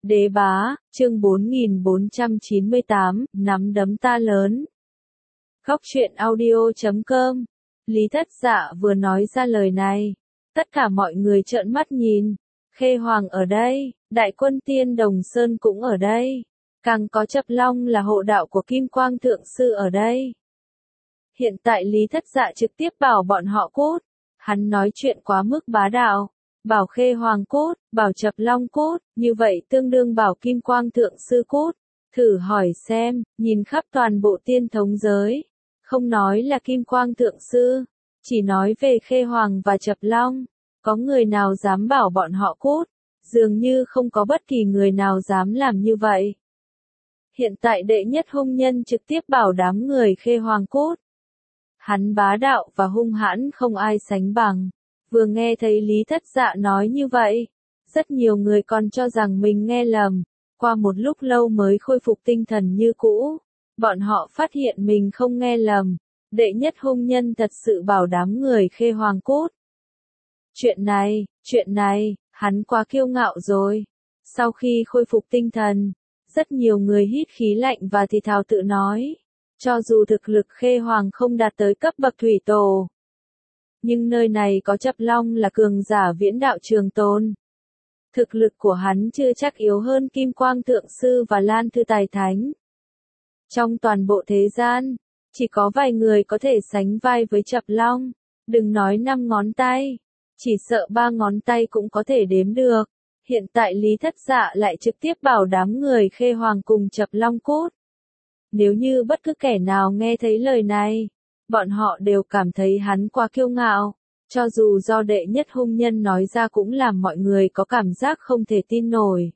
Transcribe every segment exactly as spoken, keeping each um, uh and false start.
Đế bá, chương bốn nghìn bốn trăm chín mươi tám, nắm đấm ta lớn. Góc truyện audio chấm com. Lý Thất Dạ vừa nói ra lời này, tất cả mọi người trợn mắt nhìn. Khê Hoàng ở đây, đại quân Tiên Đồng Sơn cũng ở đây, càng có Chập Long là hộ đạo của Kim Quang Thượng Sư ở đây. Hiện tại Lý Thất Dạ trực tiếp bảo bọn họ cút, hắn nói chuyện quá mức bá đạo. Bảo Khê Hoàng cút, bảo Chập Long cút, như vậy tương đương bảo Kim Quang Thượng Sư cút. Thử hỏi xem, nhìn khắp toàn bộ tiên thống giới, không nói là Kim Quang Thượng Sư, chỉ nói về Khê Hoàng và Chập Long, có người nào dám bảo bọn họ cút, dường như không có bất kỳ người nào dám làm như vậy. Hiện tại đệ nhất hung nhân trực tiếp bảo đám người Khê Hoàng cút. Hắn bá đạo và hung hãn không ai sánh bằng. Vừa nghe thấy Lý Thất Dạ nói như vậy, rất nhiều người còn cho rằng mình nghe lầm, qua một lúc lâu mới khôi phục tinh thần như cũ. Bọn họ phát hiện mình không nghe lầm, đệ nhất hung nhân thật sự bảo đám người Khê Hoàng cút. Chuyện này, chuyện này, hắn quá kiêu ngạo rồi. Sau khi khôi phục tinh thần, rất nhiều người hít khí lạnh và thì thào tự nói, cho dù thực lực Khê Hoàng không đạt tới cấp bậc thủy tổ, nhưng nơi này có Chập Long là cường giả viễn đạo trường tồn. Thực lực của hắn chưa chắc yếu hơn Kim Quang Thượng Sư và Lan Thư Tài Thánh. Trong toàn bộ thế gian, chỉ có vài người có thể sánh vai với Chập Long, đừng nói năm ngón tay, chỉ sợ ba ngón tay cũng có thể đếm được. Hiện tại Lý Thất Dạ lại trực tiếp bảo đám người Khê Hoàng cùng Chập Long cút. Nếu như bất cứ kẻ nào nghe thấy lời này, bọn họ đều cảm thấy hắn quá kiêu ngạo, cho dù do đệ nhất hung nhân nói ra cũng làm mọi người có cảm giác không thể tin nổi.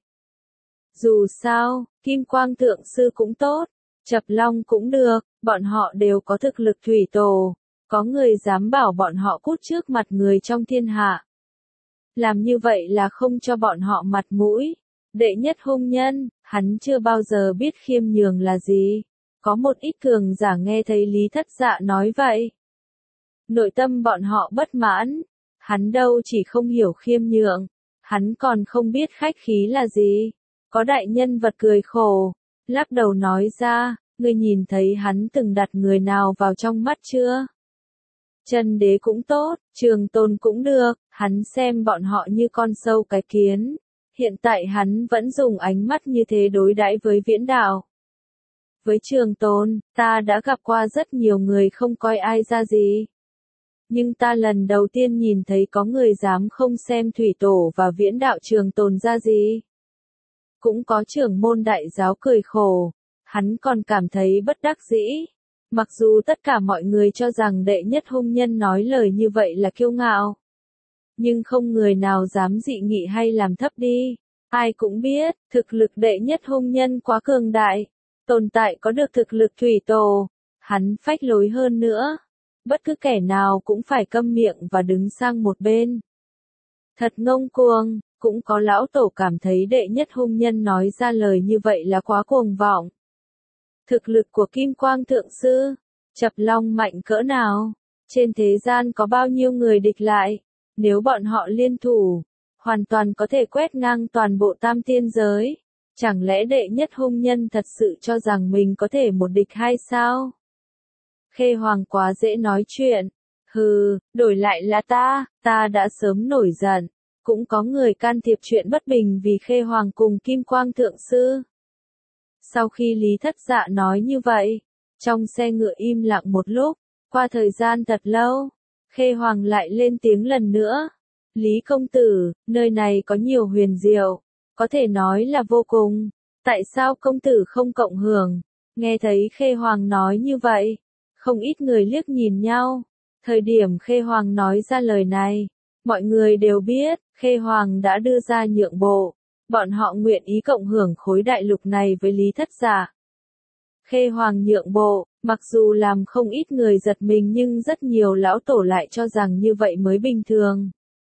Dù sao, Kim Quang Thượng Sư cũng tốt, Chập Long cũng được, bọn họ đều có thực lực thủy tổ, có người dám bảo bọn họ cút trước mặt người trong thiên hạ. Làm như vậy là không cho bọn họ mặt mũi. Đệ nhất hung nhân, hắn chưa bao giờ biết khiêm nhường là gì. Có một ít cường giả nghe thấy Lý Thất Dạ nói vậy, nội tâm bọn họ bất mãn. Hắn đâu chỉ không hiểu khiêm nhượng, hắn còn không biết khách khí là gì. Có đại nhân vật cười khổ, lắc đầu nói ra, ngươi nhìn thấy hắn từng đặt người nào vào trong mắt chưa? Chân Đế cũng tốt, Trường Tôn cũng được, hắn xem bọn họ như con sâu cái kiến. Hiện tại hắn vẫn dùng ánh mắt như thế đối đãi với viễn đạo. Với Trường Tôn, ta đã gặp qua rất nhiều người không coi ai ra gì. Nhưng ta lần đầu tiên nhìn thấy có người dám không xem thủy tổ và viễn đạo Trường Tôn ra gì. Cũng có trưởng môn đại giáo cười khổ, hắn còn cảm thấy bất đắc dĩ. Mặc dù tất cả mọi người cho rằng đệ nhất hung nhân nói lời như vậy là kiêu ngạo, nhưng không người nào dám dị nghị hay làm thấp đi. Ai cũng biết, thực lực đệ nhất hung nhân quá cường đại. Tồn tại có được thực lực thủy tổ, hắn phách lối hơn nữa. Bất cứ kẻ nào cũng phải câm miệng và đứng sang một bên. Thật ngông cuồng, cũng có lão tổ cảm thấy đệ nhất hung nhân nói ra lời như vậy là quá cuồng vọng. Thực lực của Kim Quang Thượng Sư, Chập Long mạnh cỡ nào? Trên thế gian có bao nhiêu người địch lại? Nếu bọn họ liên thủ, hoàn toàn có thể quét ngang toàn bộ tam tiên giới. Chẳng lẽ đệ nhất hung nhân thật sự cho rằng mình có thể một địch hay sao? Khê Hoàng quá dễ nói chuyện. Hừ, đổi lại là ta, ta đã sớm nổi giận. Cũng có người can thiệp chuyện bất bình vì Khê Hoàng cùng Kim Quang Thượng Sư. Sau khi Lý Thất Dạ nói như vậy, trong xe ngựa im lặng một lúc, qua thời gian thật lâu, Khê Hoàng lại lên tiếng lần nữa. Lý công tử, nơi này có nhiều huyền diệu, có thể nói là vô cùng. Tại sao công tử không cộng hưởng? Nghe thấy Khê Hoàng nói như vậy, không ít người liếc nhìn nhau. Thời điểm Khê Hoàng nói ra lời này, mọi người đều biết, Khê Hoàng đã đưa ra nhượng bộ. Bọn họ nguyện ý cộng hưởng khối đại lục này với Lý Thất Dạ. Khê Hoàng nhượng bộ, mặc dù làm không ít người giật mình nhưng rất nhiều lão tổ lại cho rằng như vậy mới bình thường.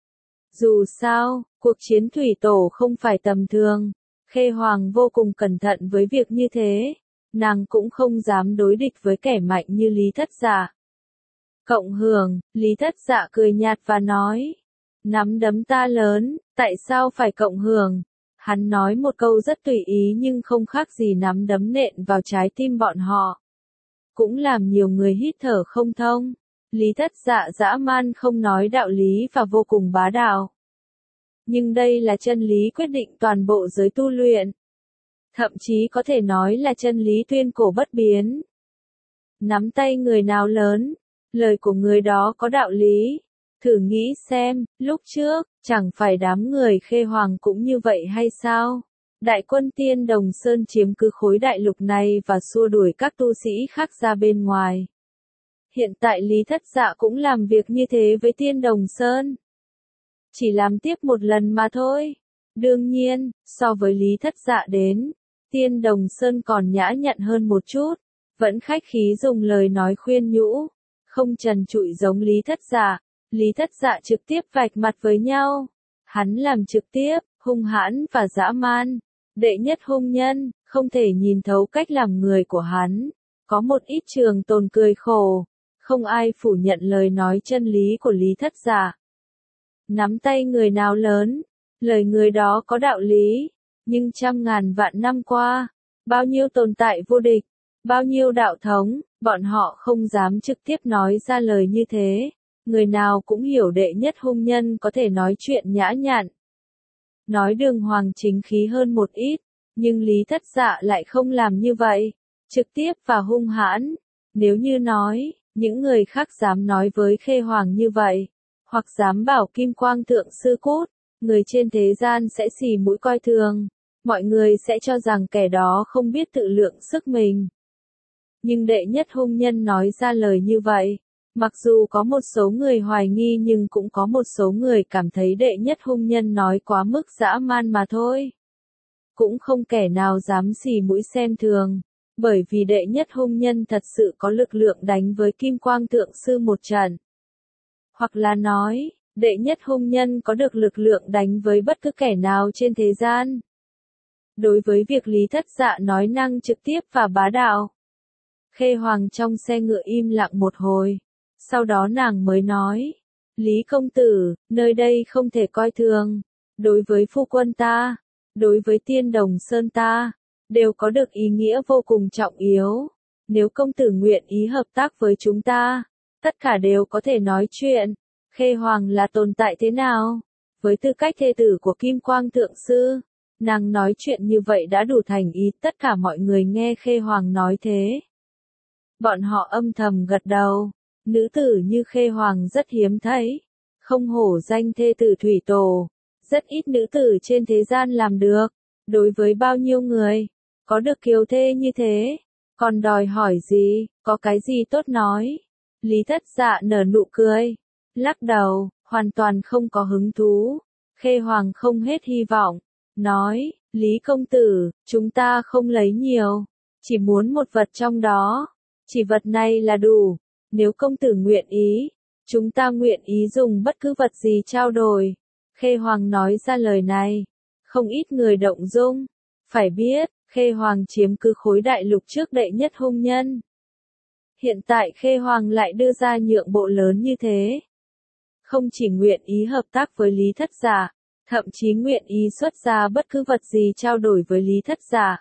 Dù sao, cuộc chiến thủy tổ không phải tầm thường. Khê Hoàng vô cùng cẩn thận với việc như thế. Nàng cũng không dám đối địch với kẻ mạnh như Lý Thất Dạ. Cộng hưởng, Lý Thất Dạ cười nhạt và nói. Nắm đấm ta lớn, tại sao phải cộng hưởng? Hắn nói một câu rất tùy ý nhưng không khác gì nắm đấm nện vào trái tim bọn họ. Cũng làm nhiều người hít thở không thông. Lý Thất Dạ dã man không nói đạo lý và vô cùng bá đạo. Nhưng đây là chân lý quyết định toàn bộ giới tu luyện. Thậm chí có thể nói là chân lý tuyên cổ bất biến. Nắm tay người nào lớn, lời của người đó có đạo lý. Thử nghĩ xem, lúc trước, chẳng phải đám người Khê Hoàng cũng như vậy hay sao? Đại quân Tiên Đồng Sơn chiếm cứ khối đại lục này và xua đuổi các tu sĩ khác ra bên ngoài. Hiện tại Lý Thất Dạ cũng làm việc như thế với Tiên Đồng Sơn. Chỉ làm tiếp một lần mà thôi. Đương nhiên, so với Lý Thất Dạ đến, Tiên Đồng Sơn còn nhã nhặn hơn một chút, vẫn khách khí dùng lời nói khuyên nhủ, không trần trụi giống Lý Thất Dạ. Lý Thất Dạ trực tiếp vạch mặt với nhau. Hắn làm trực tiếp, hung hãn và dã man. Đệ nhất hung nhân, không thể nhìn thấu cách làm người của hắn. Có một ít trường tồn cười khổ. Không ai phủ nhận lời nói chân lý của Lý Thất Dạ. Nắm tay người nào lớn, lời người đó có đạo lý. Nhưng trăm ngàn vạn năm qua, bao nhiêu tồn tại vô địch, bao nhiêu đạo thống, bọn họ không dám trực tiếp nói ra lời như thế. Người nào cũng hiểu đệ nhất hung nhân có thể nói chuyện nhã nhặn. Nói đường hoàng chính khí hơn một ít, nhưng Lý Thất Dạ lại không làm như vậy. Trực tiếp và hung hãn. Nếu như nói, những người khác dám nói với Khê Hoàng như vậy, hoặc dám bảo Kim Quang Thượng Sư cút, người trên thế gian sẽ xì mũi coi thường. Mọi người sẽ cho rằng kẻ đó không biết tự lượng sức mình. Nhưng đệ nhất hung nhân nói ra lời như vậy. Mặc dù có một số người hoài nghi nhưng cũng có một số người cảm thấy đệ nhất hung nhân nói quá mức dã man mà thôi. Cũng không kẻ nào dám xì mũi xem thường, bởi vì đệ nhất hung nhân thật sự có lực lượng đánh với Kim Quang Thượng Sư một trận. Hoặc là nói, đệ nhất hung nhân có được lực lượng đánh với bất cứ kẻ nào trên thế gian. Đối với việc Lý Thất Dạ nói năng trực tiếp và bá đạo, Khê Hoàng trong xe ngựa im lặng một hồi. Sau đó nàng mới nói, Lý công tử, nơi đây không thể coi thường. Đối với phu quân ta, đối với Tiên Đồng Sơn ta, đều có được ý nghĩa vô cùng trọng yếu. Nếu công tử nguyện ý hợp tác với chúng ta, tất cả đều có thể nói chuyện. Khê Hoàng là tồn tại thế nào? Với tư cách thê tử của Kim Quang Thượng Sư, nàng nói chuyện như vậy đã đủ thành ý. Tất cả mọi người nghe Khê Hoàng nói thế. Bọn họ âm thầm gật đầu. Nữ tử như Khê Hoàng rất hiếm thấy. Không hổ danh thê tử thủy tổ. Rất ít nữ tử trên thế gian làm được. Đối với bao nhiêu người, có được kiều thê như thế, còn đòi hỏi gì, có cái gì tốt nói. Lý Thất Dạ nở nụ cười, lắc đầu, hoàn toàn không có hứng thú. Khê Hoàng không hết hy vọng, nói, Lý công tử, chúng ta không lấy nhiều, chỉ muốn một vật trong đó, chỉ vật này là đủ. Nếu công tử nguyện ý, chúng ta nguyện ý dùng bất cứ vật gì trao đổi. Khê Hoàng nói ra lời này, không ít người động dung. Phải biết, Khê Hoàng chiếm cứ khối đại lục trước đệ nhất hung nhân. Hiện tại Khê Hoàng lại đưa ra nhượng bộ lớn như thế. Không chỉ nguyện ý hợp tác với Lý Thất Dạ, thậm chí nguyện ý xuất ra bất cứ vật gì trao đổi với Lý Thất Dạ.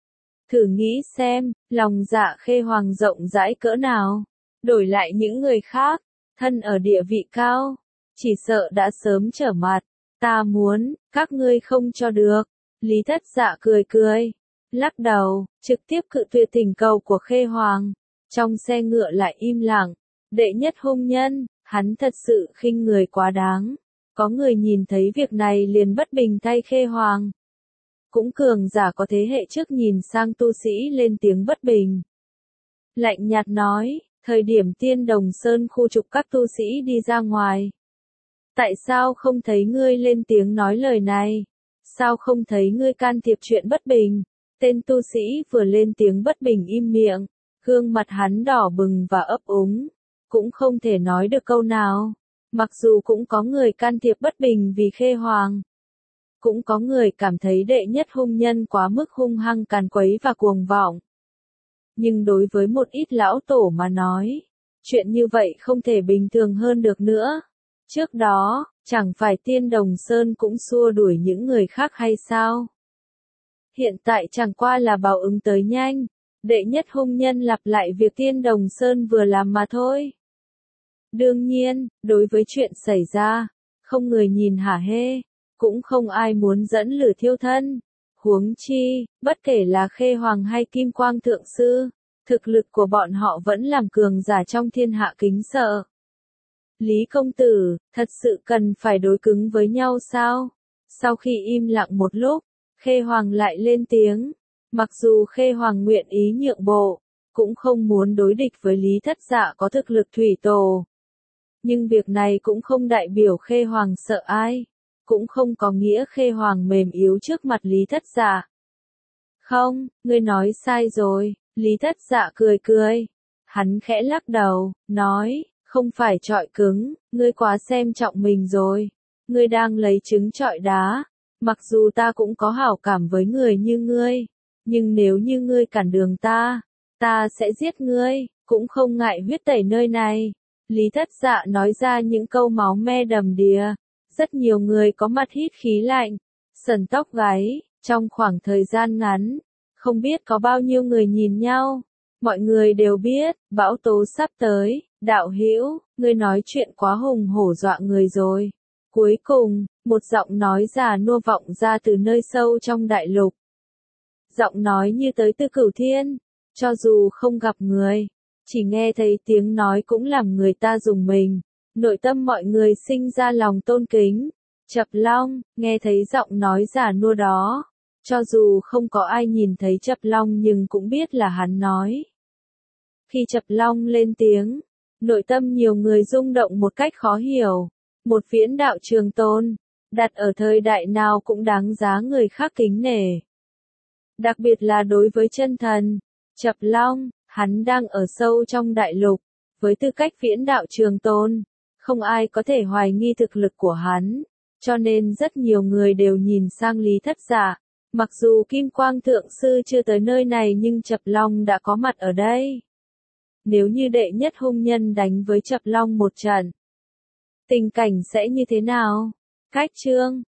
Thử nghĩ xem, lòng dạ Khê Hoàng rộng rãi cỡ nào. Đổi lại những người khác, thân ở địa vị cao, chỉ sợ đã sớm trở mặt. Ta muốn, các ngươi không cho được. Lý Thất Dạ cười cười, lắc đầu, trực tiếp cự tuyệt thỉnh cầu của Khê Hoàng. Trong xe ngựa lại im lặng. Đệ nhất hung nhân, hắn thật sự khinh người quá đáng. Có người nhìn thấy việc này liền bất bình thay Khê Hoàng. Cũng cường giả có thế hệ trước nhìn sang tu sĩ lên tiếng bất bình. Lạnh nhạt nói, thời điểm Tiên Đồng Sơn khu trục các tu sĩ đi ra ngoài. Tại sao không thấy ngươi lên tiếng nói lời này? Sao không thấy ngươi can thiệp chuyện bất bình? Tên tu sĩ vừa lên tiếng bất bình im miệng, gương mặt hắn đỏ bừng và ấp úng, cũng không thể nói được câu nào. Mặc dù cũng có người can thiệp bất bình vì Khê Hoàng. Cũng có người cảm thấy đệ nhất hung nhân quá mức hung hăng càn quấy và cuồng vọng. Nhưng đối với một ít lão tổ mà nói, chuyện như vậy không thể bình thường hơn được nữa. Trước đó, chẳng phải Tiên Đồng Sơn cũng xua đuổi những người khác hay sao? Hiện tại chẳng qua là báo ứng tới nhanh, đệ nhất hung nhân lặp lại việc Tiên Đồng Sơn vừa làm mà thôi. Đương nhiên, đối với chuyện xảy ra, không người nhìn hả hê, cũng không ai muốn dẫn lửa thiêu thân. Huống chi, bất kể là Khê Hoàng hay Kim Quang Thượng Sư, thực lực của bọn họ vẫn làm cường giả trong thiên hạ kính sợ. Lý công tử, thật sự cần phải đối cứng với nhau sao? Sau khi im lặng một lúc, Khê Hoàng lại lên tiếng. Mặc dù Khê Hoàng nguyện ý nhượng bộ, cũng không muốn đối địch với Lý Thất Dạ có thực lực thủy tổ. Nhưng việc này cũng không đại biểu Khê Hoàng sợ ai, cũng không có nghĩa Khê Hoàng mềm yếu trước mặt Lý Thất Dạ. Không, ngươi nói sai rồi, Lý Thất Dạ cười cười. Hắn khẽ lắc đầu, nói, không phải trọi cứng, ngươi quá xem trọng mình rồi. Ngươi đang lấy trứng trọi đá. Mặc dù ta cũng có hảo cảm với người như ngươi, nhưng nếu như ngươi cản đường ta, ta sẽ giết ngươi, cũng không ngại huyết tẩy nơi này. Lý Thất Dạ nói ra những câu máu me đầm đìa. Rất nhiều người có mặt hít khí lạnh, sờn tóc gáy, trong khoảng thời gian ngắn, không biết có bao nhiêu người nhìn nhau. Mọi người đều biết, bão tố sắp tới, đạo hữu, ngươi nói chuyện quá hùng hổ dọa người rồi. Cuối cùng, một giọng nói già nua vọng ra từ nơi sâu trong đại lục. Giọng nói như tới từ cửu thiên, cho dù không gặp người, chỉ nghe thấy tiếng nói cũng làm người ta rùng mình. Nội tâm mọi người sinh ra lòng tôn kính. Chập Long, nghe thấy giọng nói già nua đó, cho dù không có ai nhìn thấy Chập Long nhưng cũng biết là hắn nói. Khi Chập Long lên tiếng, nội tâm nhiều người rung động một cách khó hiểu. Một viễn đạo trường tôn, đặt ở thời đại nào cũng đáng giá người khác kính nể. Đặc biệt là đối với chân thần, Chập Long, hắn đang ở sâu trong đại lục, với tư cách viễn đạo trường tôn, không ai có thể hoài nghi thực lực của hắn, cho nên rất nhiều người đều nhìn sang Lý Thất Dạ. Mặc dù Kim Quang Thượng Sư chưa tới nơi này nhưng Chập Long đã có mặt ở đây. Nếu như đệ nhất hung nhân đánh với Chập Long một trận, tình cảnh sẽ như thế nào? Cách chương